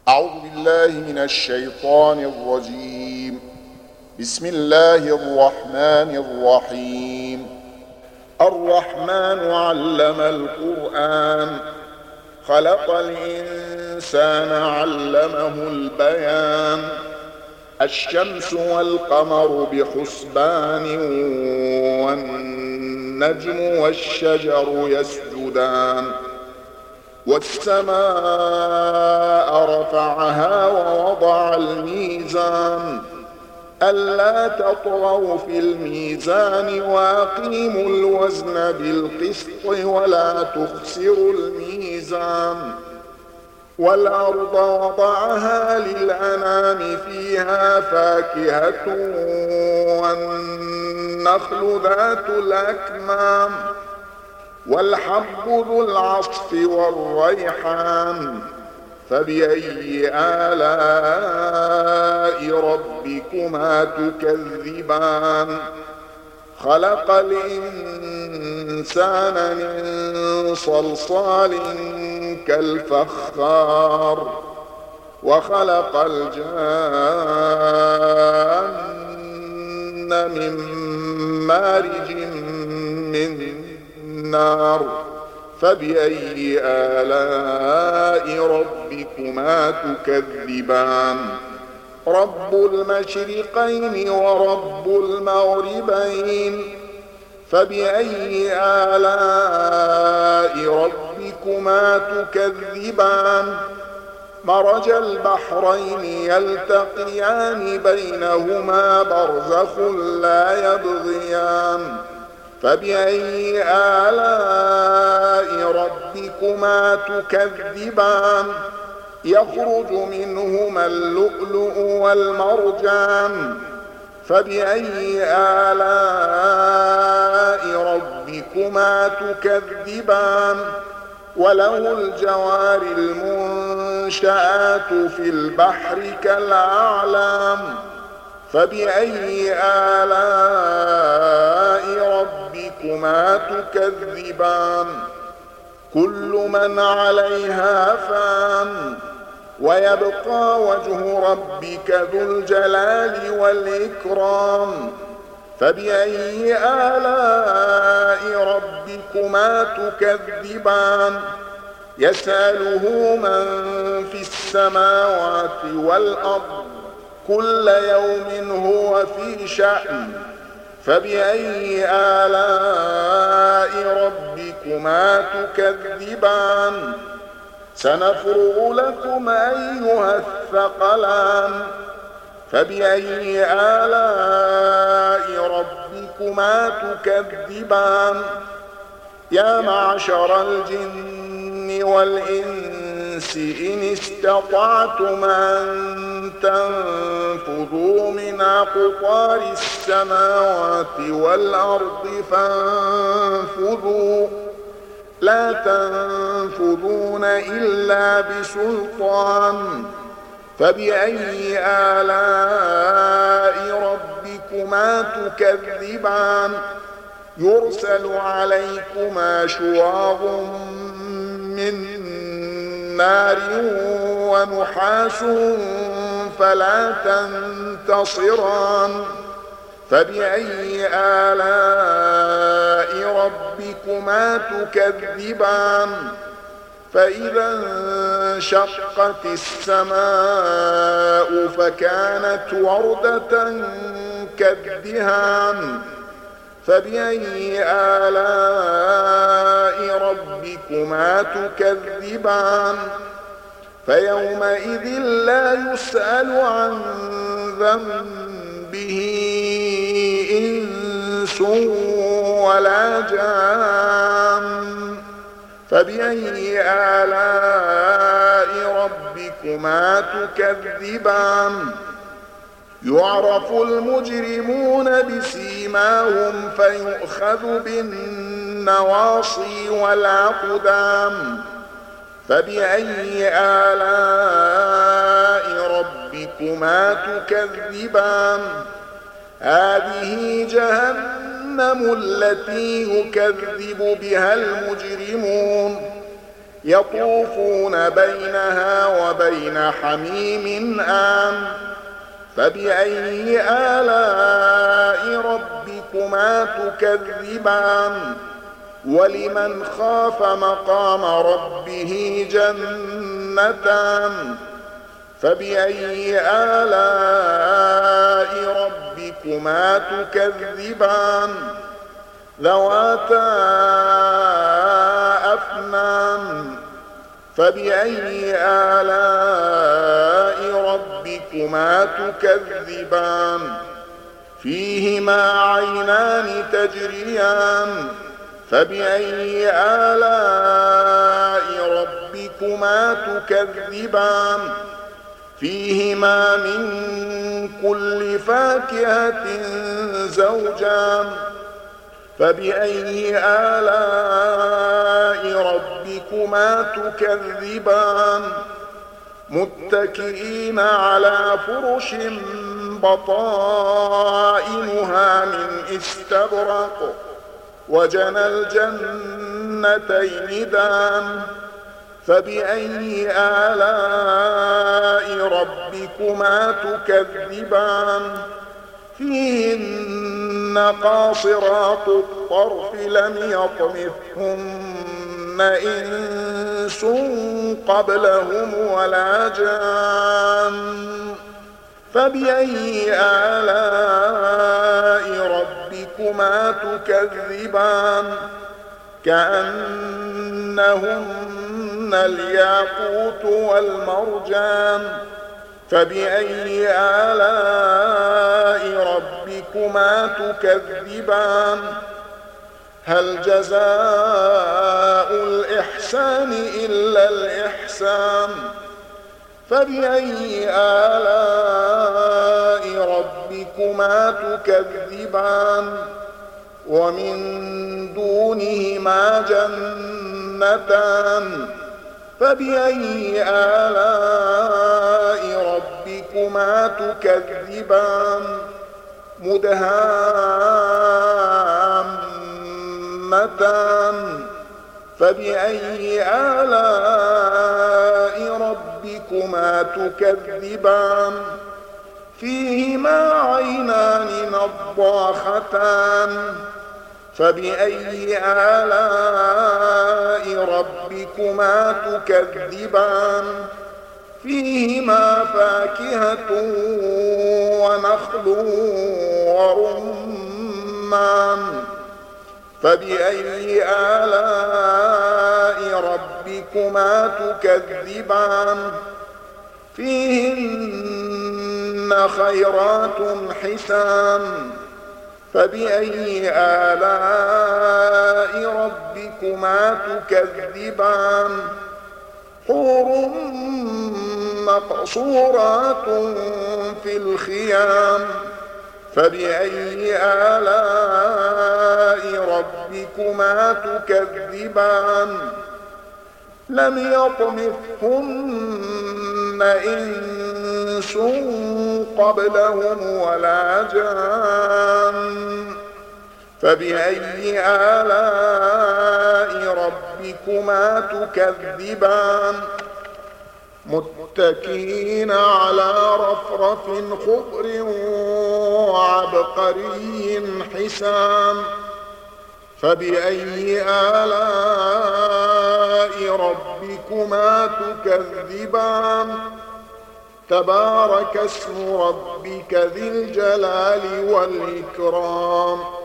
أعوذ بالله من الشيطان الرجيم. بسم الله الرحمن الرحيم. الرحمن علم القرآن، خلق الإنسان علمه البيان. الشمس والقمر بحسبان، والنجم والشجر يسجدان. والسماء رفعها ووضع الميزان، ألا تطغوا في الميزان وأقيموا الوزن بالقسط ولا تخسروا الميزان. والأرض وضعها للأنام، فيها فاكهة والنخل ذات الأكمام، والحب ذو العصف والريحان. فبأي آلاء ربكما تكذبان؟ خلق الإنسان من صلصال كالفخار، وخلق الجان من مارج من نار. فبأي آلاء ربكما تكذبان؟ رب المشرقين ورب المغربين. فبأي آلاء ربكما تكذبان؟ مرج البحرين يلتقيان، بينهما برزخ لا يبغيان. فبأي آلاء ربكما تكذبان؟ يخرج منهما اللؤلؤ والمرجان. فبأي آلاء ربكما تكذبان؟ وله الجوار المنشآت في البحر كالأعلام. فبأي آلاء ربكما تكذبان؟ كل من عليها فان، ويبقى وجه ربك ذو الجلال والإكرام. فبأي آلاء ربكما تكذبان؟ يسأله من في السماوات والأرض، كل يوم هو في شأن. فبأي آلاء ربكما تكذبان؟ سنفرغ لكم أيها الثقلان. فبأي آلاء ربكما تكذبان؟ يا معشر الجن والإنس إن استطعتم أن تنفذوا من أقطار السماوات والأرض فانفذوا، لا تنفذون إلا بسلطان. فبأي آلاء ربكما تكذبان؟ يرسل عليكما شواظ من نار ونحاس فلا تنتصران. فبأي آلاء ربكما تكذبان؟ فإذا انشقت السماء فكانت وردة كالدهان. فبأي آلاء ربكما تكذبان؟ فيومئذ لا يسأل عن ذنبه إنس ولا جان. فبأي آلاء ربكما تكذبان؟ يعرف المجرمون بسيماهم فيؤخذ بالنواصي والأقدام. فبأي آلاء ربكما تكذبان؟ هذه جهنم التي يكذب بها المجرمون، يطوفون بينها وبين حميم آن فبأي آلاء ربكما تكذبان ولمن خاف مقام ربه جنتان فبأي آلاء ربكما تكذبان ذواتا أفنان فبأي آلاء ربكما تكذبان فيهما عينان تجريان فبأي آلاء ربكما تكذبان فيهما من كل فاكهة زوجان فبأي آلاء ربكما تكذبان متكئين على فرش بطائنها من استبرق وجنى الجنتين دان فبأي آلاء ربكما تكذبان فيهن قاصرات الطرف لم يطمثهن إنس قبلهم ولا جان فبأي آلاء ربكما تكذبان كأنهن الياقوت والمرجان فبأي آلاء ربكما تكذبان هل جزاء الإحسان إلا الإحسان فبأي آلاء ربكما تكذبان ومن دونهما جنتان فبأي آلاء ربكما تكذبان مدهامتان فبأي آلاء ربكما تكذبان فيهما عينان نضاختان فبأي آلاء ربكما تكذبان فيهما فاكهة ونخل ورمان فبأي آلاء ربكما تكذبان فيهن خيرات حسان فبأي آلاء ربكما تكذبان حور مقصورات في الخيام فبأي آلاء ربكما تكذبان لم يطمثهن إنس قبلهم ولا جان فبأي آلاء ربكما تكذبان متكئين على رفرف خضر وعبقري حسان فبأي آلاء ربكما تكذبان تبارك اسم ربك ذي الجلال والإكرام